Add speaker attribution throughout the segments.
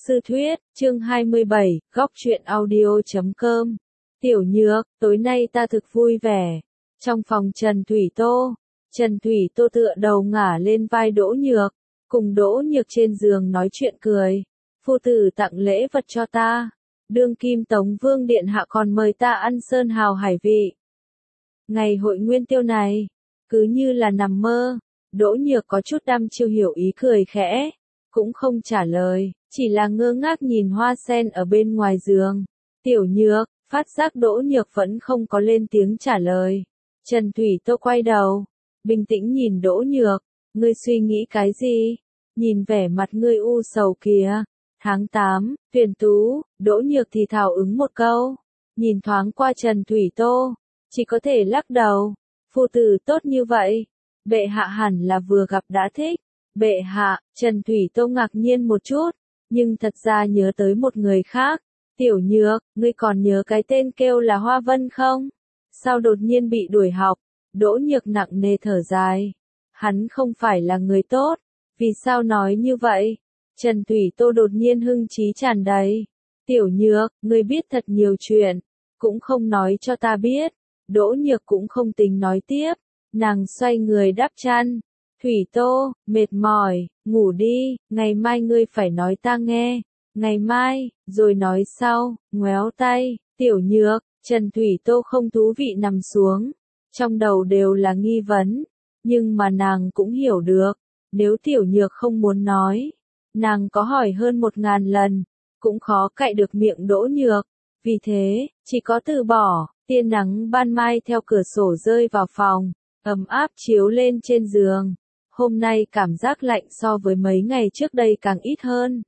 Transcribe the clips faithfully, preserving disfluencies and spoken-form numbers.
Speaker 1: sư thuyết, chương hai mươi bảy, góc truyện audio chấm com. Tiểu Nhược, tối nay ta thực vui vẻ. Trong phòng Trần Thủy Tô, Trần Thủy Tô tựa đầu ngả lên vai Đỗ Nhược, cùng Đỗ Nhược trên giường nói chuyện cười. Phu tử tặng lễ vật cho ta. Đương kim Tống Vương Điện Hạ còn mời ta ăn sơn hào hải vị. Ngày hội nguyên tiêu này, cứ như là nằm mơ. Đỗ Nhược có chút đăm chiêu hiểu ý cười khẽ, cũng không trả lời, chỉ là ngơ ngác nhìn hoa sen ở bên ngoài giường. Tiểu Nhược, phát giác Đỗ Nhược vẫn không có lên tiếng trả lời. Trần Thủy Tô quay đầu, bình tĩnh nhìn Đỗ Nhược, ngươi suy nghĩ cái gì? Nhìn vẻ mặt ngươi u sầu kìa. Tháng tám, tuyển tú, Đỗ Nhược thì thào ứng một câu, nhìn thoáng qua Trần Thủy Tô, chỉ có thể lắc đầu. Phu tử tốt như vậy, bệ hạ hẳn là vừa gặp đã thích. Bệ hạ, Trần Thủy Tô ngạc nhiên một chút, nhưng thật ra nhớ tới một người khác. Tiểu Nhược, ngươi còn nhớ cái tên kêu là Hoa Vân không? Sao đột nhiên bị đuổi học? Đỗ Nhược nặng nề thở dài. Hắn không phải là người tốt. Vì sao nói như vậy? Trần Thủy Tô đột nhiên hưng trí tràn đầy. Tiểu Nhược, ngươi biết thật nhiều chuyện, cũng không nói cho ta biết. Đỗ Nhược cũng không tính nói tiếp, nàng xoay người đắp chăn. Thủy Tô, mệt mỏi, ngủ đi, ngày mai ngươi phải nói ta nghe. Ngày mai, rồi nói sau, ngoéo tay. Tiểu Nhược, Trần Thủy Tô không thú vị nằm xuống, trong đầu đều là nghi vấn, nhưng mà nàng cũng hiểu được, nếu Tiểu Nhược không muốn nói, nàng có hỏi hơn một ngàn lần, cũng khó cạy được miệng Đỗ Nhược, vì thế, chỉ có từ bỏ. Tia nắng ban mai theo cửa sổ rơi vào phòng, ấm áp chiếu lên trên giường. Hôm nay cảm giác lạnh so với mấy ngày trước đây càng ít hơn.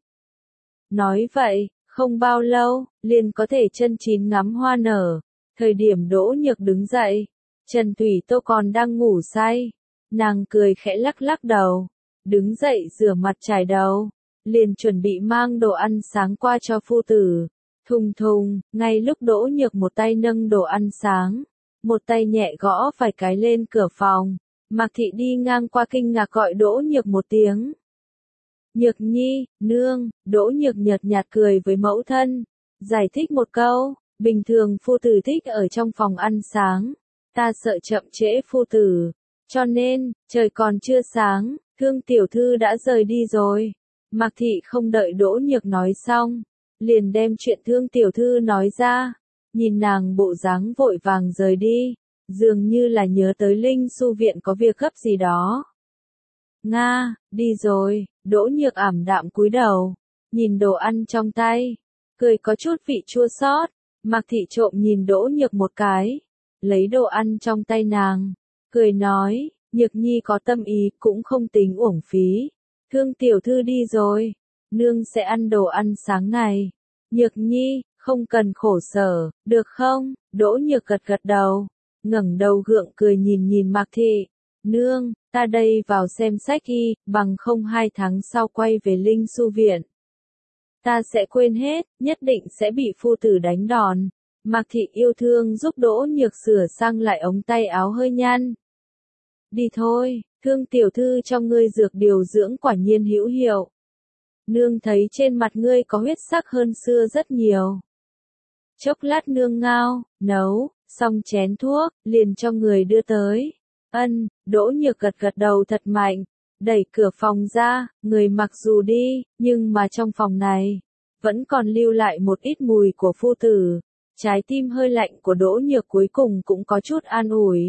Speaker 1: Nói vậy, không bao lâu, liền có thể chân chín ngắm hoa nở. Thời điểm Đỗ Nhược đứng dậy, Trần Thủy Tô còn đang ngủ say. Nàng cười khẽ lắc lắc đầu, đứng dậy rửa mặt chải đầu, liền chuẩn bị mang đồ ăn sáng qua cho phu tử. Thùng thùng, ngay lúc Đỗ Nhược một tay nâng đồ ăn sáng, một tay nhẹ gõ vài cái lên cửa phòng, Mạc Thị đi ngang qua kinh ngạc gọi Đỗ Nhược một tiếng. Nhược nhi, nương. Đỗ Nhược nhợt nhạt cười với mẫu thân, giải thích một câu, bình thường phu tử thích ở trong phòng ăn sáng, ta sợ chậm trễ phu tử, cho nên, trời còn chưa sáng, Thương tiểu thư đã rời đi rồi. Mạc Thị không đợi Đỗ Nhược nói xong, liền đem chuyện Thương tiểu thư nói ra, nhìn nàng bộ dáng vội vàng rời đi, dường như là nhớ tới Linh Su viện có việc gấp gì đó. Nga, đi rồi. Đỗ Nhược ảm đạm cúi đầu, nhìn đồ ăn trong tay, cười có chút vị chua xót. Mạc Thị trộm nhìn Đỗ Nhược một cái, lấy đồ ăn trong tay nàng, cười nói, Nhược nhi có tâm ý cũng không tính uổng phí. Thương tiểu thư đi rồi, nương sẽ ăn đồ ăn sáng này. Nhược nhi, không cần khổ sở, được không? Đỗ Nhược gật gật đầu, ngẩng đầu gượng cười nhìn nhìn Mạc Thị. Nương, ta đây vào xem sách y, bằng không hai tháng sau quay về Linh Su viện. Ta sẽ quên hết, nhất định sẽ bị phu tử đánh đòn. Mạc Thị yêu thương giúp Đỗ Nhược sửa sang lại ống tay áo hơi nhăn. Đi thôi, Thương tiểu thư trong ngươi dược điều dưỡng quả nhiên hữu hiệu. Nương thấy trên mặt ngươi có huyết sắc hơn xưa rất nhiều. Chốc lát nương ngao, nấu, xong chén thuốc, liền cho người đưa tới. Ân, Đỗ Nhược gật gật đầu thật mạnh, đẩy cửa phòng ra, người mặc dù đi, nhưng mà trong phòng này, vẫn còn lưu lại một ít mùi của phu tử. Trái tim hơi lạnh của Đỗ Nhược cuối cùng cũng có chút an ủi.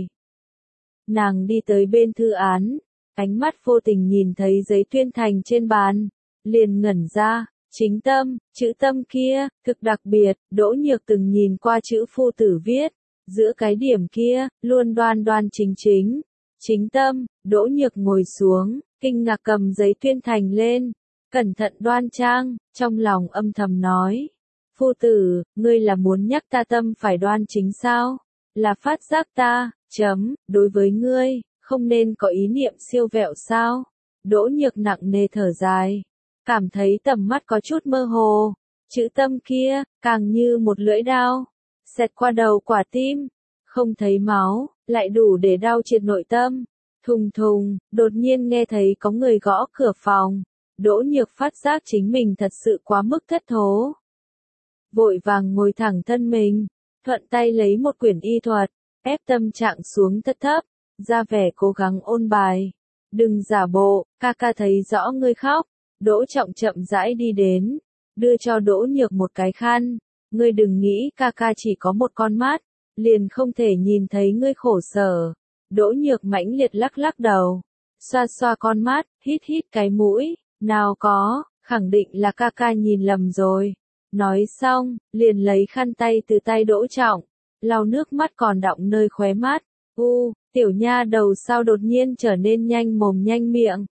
Speaker 1: Nàng đi tới bên thư án, ánh mắt vô tình nhìn thấy giấy tuyên thành trên bàn, liền ngẩn ra, chính tâm, chữ tâm kia, thực đặc biệt, Đỗ Nhược từng nhìn qua chữ phu tử viết, giữa cái điểm kia, luôn đoan đoan chính chính, chính tâm. Đỗ Nhược ngồi xuống, kinh ngạc cầm giấy tuyên thành lên, cẩn thận đoan trang, trong lòng âm thầm nói, phu tử, ngươi là muốn nhắc ta tâm phải đoan chính sao? Là phát giác ta, chấm, đối với ngươi, không nên có ý niệm siêu vẹo sao? Đỗ Nhược nặng nề thở dài, cảm thấy tầm mắt có chút mơ hồ, chữ tâm kia, càng như một lưỡi dao, xẹt qua đầu quả tim, không thấy máu, lại đủ để đau triệt nội tâm. Thùng thùng, đột nhiên nghe thấy có người gõ cửa phòng, Đỗ Nhược phát giác chính mình thật sự quá mức thất thố. Vội vàng ngồi thẳng thân mình, thuận tay lấy một quyển y thuật, ép tâm trạng xuống thất thấp, ra vẻ cố gắng ôn bài. Đừng giả bộ, ca ca thấy rõ ngươi khóc. Đỗ Trọng chậm rãi đi đến, đưa cho Đỗ Nhược một cái khăn. Ngươi đừng nghĩ ca ca chỉ có một con mắt, liền không thể nhìn thấy ngươi khổ sở. Đỗ Nhược mãnh liệt lắc lắc đầu, xoa xoa con mắt, hít hít cái mũi, nào có, khẳng định là ca ca nhìn lầm rồi. Nói xong, liền lấy khăn tay từ tay Đỗ Trọng, lau nước mắt còn đọng nơi khóe mắt. U, tiểu nha đầu sao đột nhiên trở nên nhanh mồm nhanh miệng.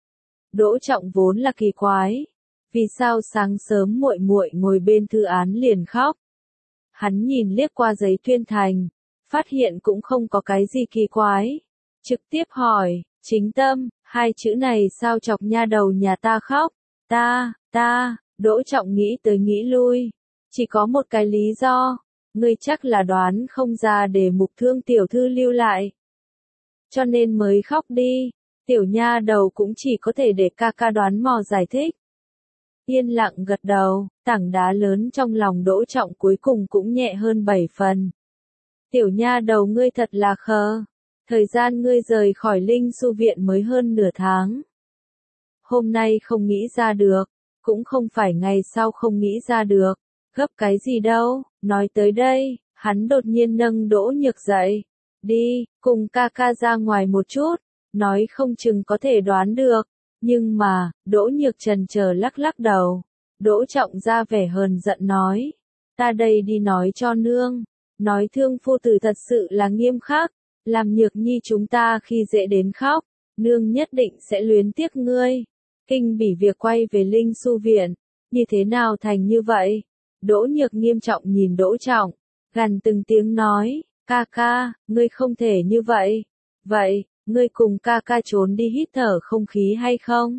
Speaker 1: Đỗ Trọng vốn là kỳ quái, vì sao sáng sớm muội muội ngồi bên thư án liền khóc. Hắn nhìn liếc qua giấy tuyên thành, phát hiện cũng không có cái gì kỳ quái, trực tiếp hỏi, Chính Tâm, hai chữ này sao chọc nha đầu nhà ta khóc? Ta, ta, Đỗ Trọng nghĩ tới nghĩ lui, chỉ có một cái lý do, ngươi chắc là đoán không ra để mục Thương tiểu thư lưu lại, cho nên mới khóc đi. Tiểu nha đầu cũng chỉ có thể để ca ca đoán mò giải thích. Yên lặng gật đầu, tảng đá lớn trong lòng Đỗ Trọng cuối cùng cũng nhẹ hơn bảy phần. Tiểu nha đầu ngươi thật là khờ. Thời gian ngươi rời khỏi Linh Su Viện mới hơn nửa tháng. Hôm nay không nghĩ ra được, cũng không phải ngày sau không nghĩ ra được. Gấp cái gì đâu, nói tới đây, hắn đột nhiên nâng Đỗ Nhược dậy. Đi, cùng ca ca ra ngoài một chút. Nói không chừng có thể đoán được, nhưng mà, Đỗ Nhược chần chờ lắc lắc đầu. Đỗ Trọng ra vẻ hờn giận nói, ta đây đi nói cho nương, nói Thương phu tử thật sự là nghiêm khắc, làm Nhược nhi chúng ta khi dễ đến khóc, nương nhất định sẽ luyến tiếc ngươi. Kinh bỉ việc quay về Linh Su Viện, như thế nào thành như vậy? Đỗ Nhược nghiêm trọng nhìn Đỗ Trọng, gằn từng tiếng nói, ca ca, ngươi không thể như vậy. Vậy, ngươi cùng ca ca trốn đi hít thở không khí hay không?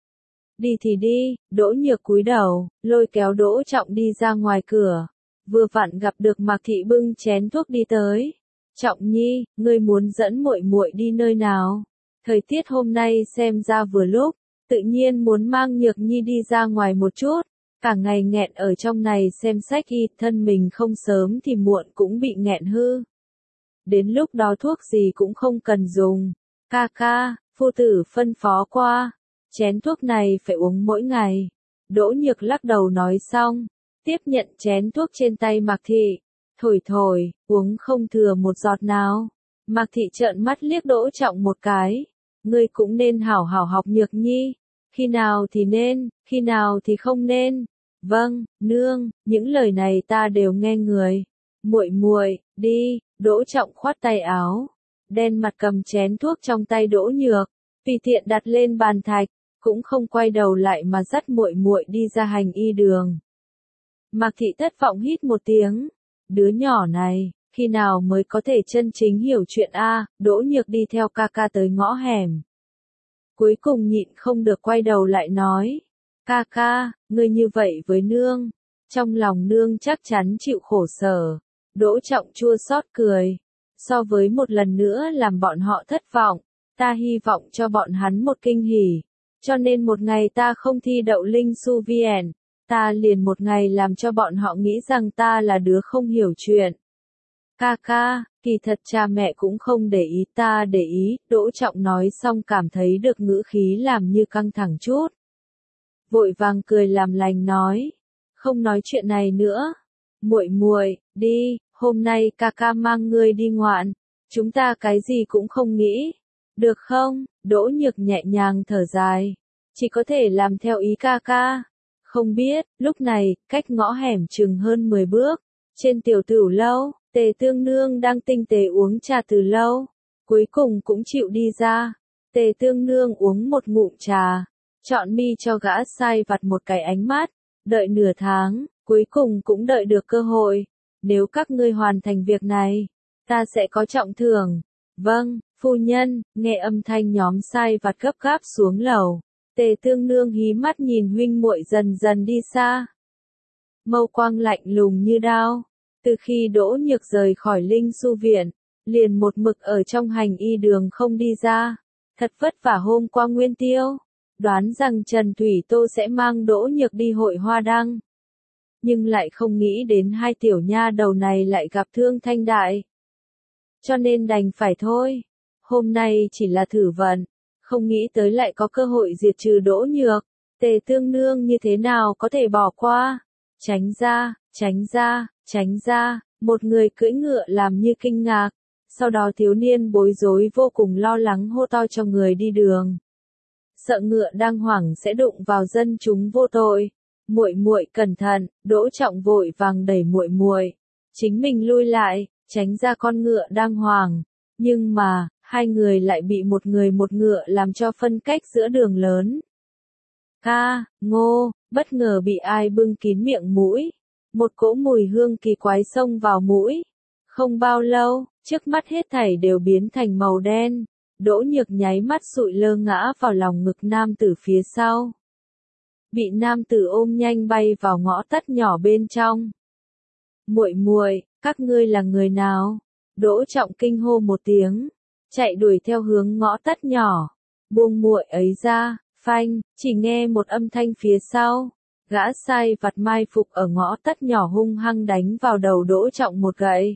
Speaker 1: Đi thì đi. Đỗ Nhược cúi đầu, lôi kéo Đỗ Trọng đi ra ngoài cửa. Vừa vặn gặp được Mạc Thị bưng chén thuốc đi tới. Trọng nhi, ngươi muốn dẫn muội muội đi nơi nào? Thời tiết hôm nay xem ra vừa lúc, tự nhiên muốn mang Nhược nhi đi ra ngoài một chút. Cả ngày nghẹn ở trong này xem sách y, thân mình không sớm thì muộn cũng bị nghẹn hư. Đến lúc đó thuốc gì cũng không cần dùng. Ca ca, phu tử phân phó qua, chén thuốc này phải uống mỗi ngày. Đỗ Nhược lắc đầu nói xong, tiếp nhận chén thuốc trên tay Mạc Thị, thổi thổi, uống không thừa một giọt nào. Mạc Thị trợn mắt liếc Đỗ Trọng một cái, ngươi cũng nên hảo hảo học Nhược nhi, khi nào thì nên, khi nào thì không nên. Vâng, nương, những lời này ta đều nghe người. Muội muội, đi. Đỗ Trọng khoát tay áo, đen mặt cầm chén thuốc trong tay Đỗ Nhược, tùy tiện đặt lên bàn thạch, cũng không quay đầu lại mà dắt muội muội đi ra hành y đường. Mạc Thị thất vọng hít một tiếng, đứa nhỏ này, khi nào mới có thể chân chính hiểu chuyện a? Đỗ Nhược đi theo ca ca tới ngõ hẻm. Cuối cùng nhịn không được quay đầu lại nói, ca ca, ngươi như vậy với nương, trong lòng nương chắc chắn chịu khổ sở. Đỗ Trọng chua xót cười, so với một lần nữa làm bọn họ thất vọng, ta hy vọng cho bọn hắn một kinh hỉ, cho nên một ngày ta không thi đậu Linh Su Viện, ta liền một ngày làm cho bọn họ nghĩ rằng ta là đứa không hiểu chuyện. Ca ca, kỳ thật cha mẹ cũng không để ý ta để ý, Đỗ Trọng nói xong cảm thấy được ngữ khí làm như căng thẳng chút. Vội vàng cười làm lành nói, không nói chuyện này nữa. Muội muội, đi, hôm nay ca ca mang ngươi đi ngoạn, chúng ta cái gì cũng không nghĩ, được không? Đỗ Nhược nhẹ nhàng thở dài, chỉ có thể làm theo ý ca ca. Không biết, lúc này, cách ngõ hẻm chừng hơn mười bước, trên tiểu tửu lâu, Tề Tương Nương đang tinh tế uống trà từ lâu, cuối cùng cũng chịu đi ra. Tề Tương Nương uống một ngụm trà, chọn mi cho gã sai vặt một cái ánh mắt, đợi nửa tháng. Cuối cùng cũng đợi được cơ hội, nếu các ngươi hoàn thành việc này, ta sẽ có trọng thưởng. Vâng, phu nhân, nghe âm thanh nhóm sai vặt gấp gáp xuống lầu, Tề Tương Nương hí mắt nhìn huynh muội dần dần đi xa. Mâu quang lạnh lùng như đao, từ khi Đỗ Nhược rời khỏi Linh Su Viện, liền một mực ở trong hành y đường không đi ra, thật vất vả hôm qua Nguyên Tiêu. đoán rằng Trần Thủy Tô sẽ mang Đỗ Nhược đi hội hoa đăng. Nhưng lại không nghĩ đến hai tiểu nha đầu này lại gặp Thương Thanh Đại. Cho nên đành phải thôi. Hôm nay chỉ là thử vận, không nghĩ tới lại có cơ hội diệt trừ Đỗ Nhược. Tề Tương Nương như thế nào có thể bỏ qua? Tránh ra, tránh ra, tránh ra, một người cưỡi ngựa làm như kinh ngạc. Sau đó thiếu niên bối rối vô cùng lo lắng hô to cho người đi đường. Sợ ngựa đang hoảng sẽ đụng vào dân chúng vô tội. Muội muội cẩn thận, Đỗ Trọng vội vàng đẩy muội muội, chính mình lui lại, tránh ra con ngựa đang hoảng. Nhưng mà, hai người lại bị một người một ngựa làm cho phân cách giữa đường lớn. Ca, Ngô, bất ngờ bị ai bưng kín miệng mũi. Một cỗ mùi hương kỳ quái xông vào mũi. Không bao lâu, trước mắt hết thảy đều biến thành màu đen. Đỗ Nhược nháy mắt sụi lơ ngã vào lòng ngực nam tử phía sau. Bị nam tử ôm nhanh bay vào ngõ tắt nhỏ bên trong. Muội muội, các ngươi là người nào? Đỗ Trọng kinh hô một tiếng, chạy đuổi theo hướng ngõ tắt nhỏ. Buông muội ấy ra, phanh, chỉ nghe một âm thanh phía sau. Gã sai vặt mai phục ở ngõ tắt nhỏ hung hăng đánh vào đầu Đỗ Trọng một gậy.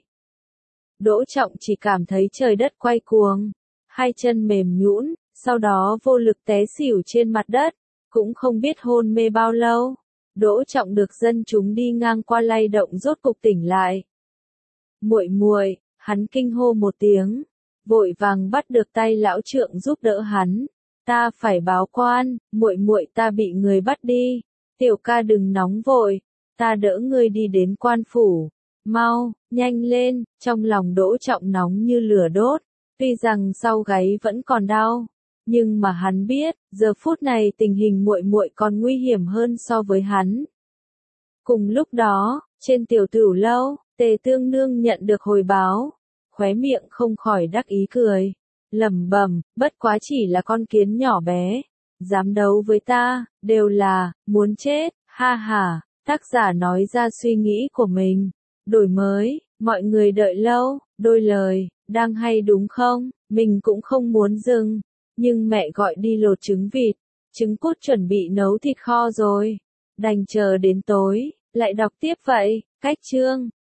Speaker 1: Đỗ Trọng chỉ cảm thấy trời đất quay cuồng, hai chân mềm nhũn, sau đó vô lực té xỉu trên mặt đất, cũng không biết hôn mê bao lâu. Đỗ Trọng được dân chúng đi ngang qua lay động rốt cục tỉnh lại. Muội muội, hắn kinh hô một tiếng, vội vàng bắt được tay lão trượng giúp đỡ hắn. Ta phải báo quan, muội muội ta bị người bắt đi. Tiểu ca đừng nóng vội, ta đỡ ngươi đi đến quan phủ. Mau, nhanh lên, trong lòng Đỗ Trọng nóng như lửa đốt, tuy rằng sau gáy vẫn còn đau, nhưng mà hắn biết, giờ phút này tình hình muội muội còn nguy hiểm hơn so với hắn. Cùng lúc đó, trên tiểu tửu lâu, Tề Tương Nương nhận được hồi báo, khóe miệng không khỏi đắc ý cười, lẩm bẩm, bất quá chỉ là con kiến nhỏ bé, dám đấu với ta, đều là muốn chết, ha ha. Tác giả nói ra suy nghĩ của mình. Đổi mới, mọi người đợi lâu, đôi lời, đang hay đúng không? Mình cũng không muốn dừng, nhưng mẹ gọi đi lột trứng vịt, trứng cút chuẩn bị nấu thịt kho rồi. Đành chờ đến tối, lại đọc tiếp vậy. Cách chương